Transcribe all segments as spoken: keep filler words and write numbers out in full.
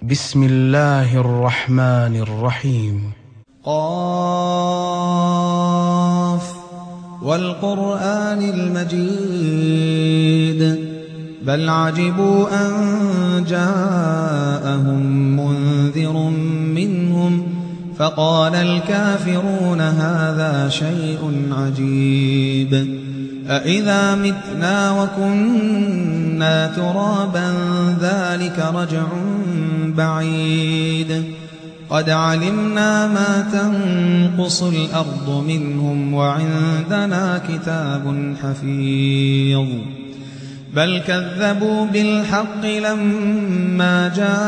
بسم الله الرحمن الرحيم. قاف والقرآن المجيد بل عجبوا أن جاءهم منذر منهم فقال الكافرون هذا شيء عجيب أإذا متنا وكنا ترابا ذلك رجع بعيد قد علمنا ما تنقص الأرض منهم وعندنا كتاب حفيظ بل كذبوا بالحق لما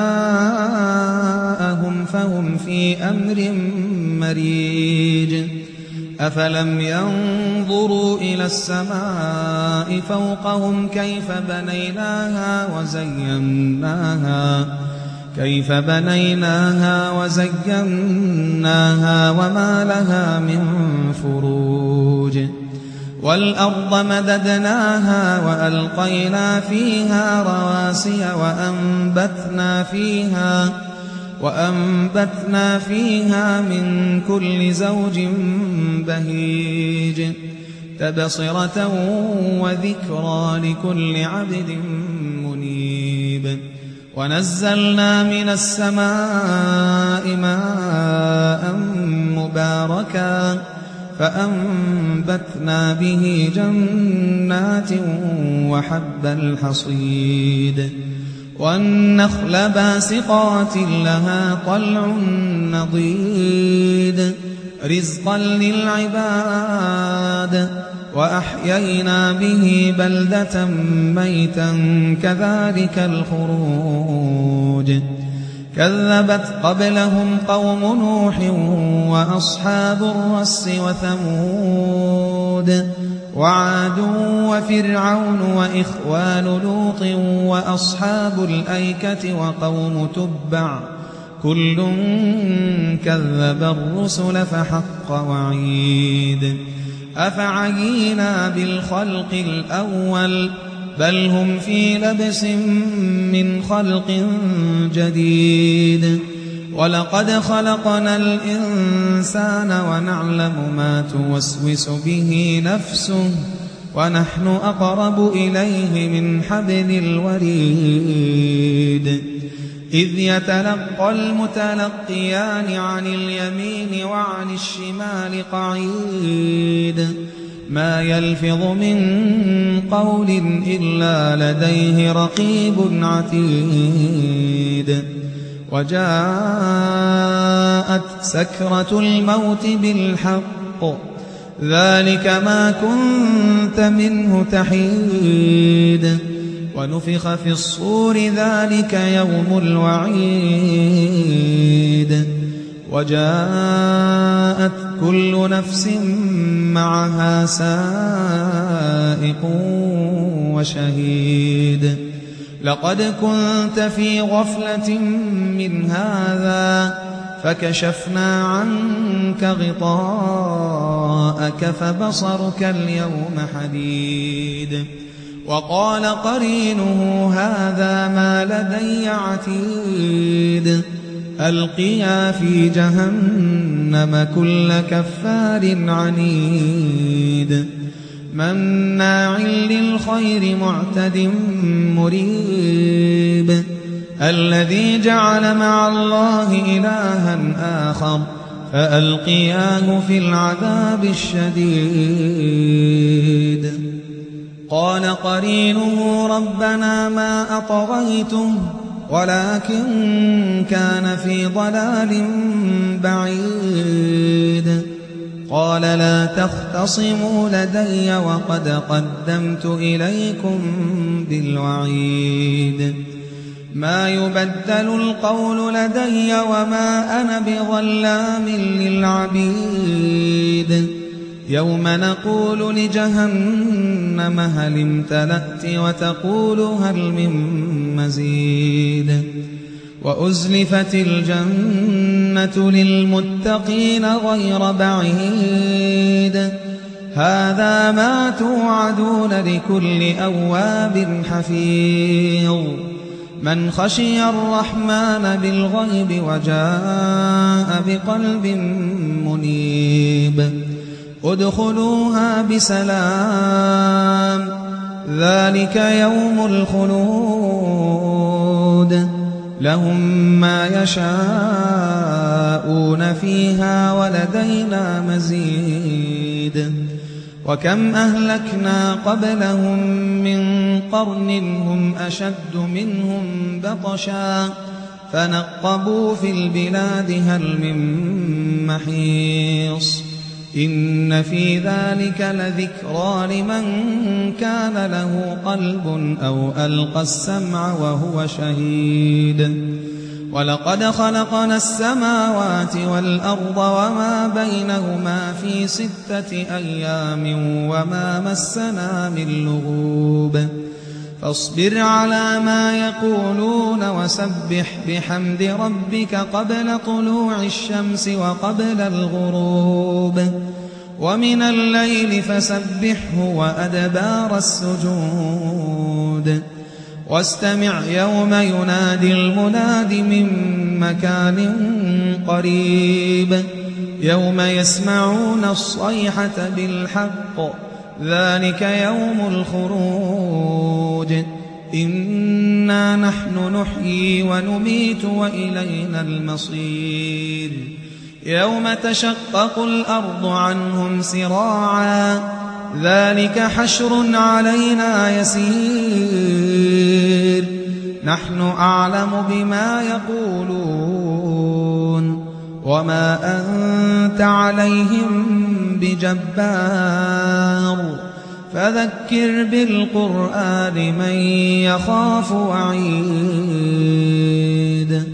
جاءهم فهم في أمر مريج أفلم ينظروا إلى السماء فوقهم كيف بنيناها وزيناها كيف بنيناها وزيناها وما لها من فروج والأرض مددناها وألقينا فيها رواسي وأنبتنا فيها وأنبتنا فيها من كل زوج بهيج تبصرة وذكرى لكل عبد منيب ونزلنا من السماء ماء مباركا فأنبتنا به جنات وحب الحصيد والنخل باسقات لها طلع نضيد رزقا للعباد وأحيينا به بلدة ميتا كذلك الخروج كذبت قبلهم قوم نوح وأصحاب الرس وثمود وعاد وفرعون وإخوان لوط وأصحاب الأيكة وقوم تبع كل كذب الرسل فحق وعيد أفعينا بالخلق الأول بل هم في لبس من خلق جديد ولقد خلقنا الإنسان ونعلم ما توسوس به نفسه ونحن أقرب إليه من حبل الوريد إذ يتلقى المتلقيان عن اليمين وعن الشمال قعيد ما يلفظ من قول إلا لديه رقيب عتيد وجاءت سكرة الموت بالحق ذلك ما كنت منه تحيد ونفخ في الصور ذلك يوم الوعيد وجاءت كل نفس معها سائق وشهيد لقد كنت في غفلة من هذا فكشفنا عنك غطاءك فبصرك اليوم حديد وقال قرينه هذا ما لدي عتيد ألقيا في جهنم كل كفار عنيد مناع للخير معتد مريب الذي جعل مع الله إلها آخر فألقياه في العذاب الشديد قال قرينه ربنا ما أطغيته ولكن كان في ضلال بعيد قال لا تختصموا لدي وقد قدمت إليكم بالوعيد ما يبدل القول لدي وما أنا بظلام للعبيد يوم نقول لجهنم هل امتلأت وتقول هل من مزيد وأزلفت الجنة للمتقين غير بعيد هذا ما توعدون لكل أواب حفيظ من خشي الرحمن بالغيب وجاء بقلب منيب ادخلوها بسلام ذلك يوم الخلود لهم ما يشاءون فيها ولدينا مزيد وكم أهلكنا قبلهم من قرن هم أشد منهم بطشا فنقبوا في البلاد هل من محيص إن في ذلك لذكرى لمن كان له قلب أو ألقى السمع وهو شهيد ولقد خلقنا السماوات والأرض وما بينهما في ستة أيام وما مسنا من لغوب فاصبر على ما يقولون وسبح بحمد ربك قبل طلوع الشمس وقبل الغروب ومن الليل فسبحه وأدبار السجود واستمع يوم ينادي المناد من مكان قريب يوم يسمعون الصيحة بالحق ذلك يوم الخروج إنا نحن نحيي ونميت وإلينا المصير يوم تشقق الأرض عنهم سراعا ذلك حشر علينا يسير نحن أعلم بما يقولون وما أنت عليهم بجبار فذكر بالقرآن من يخاف وعيد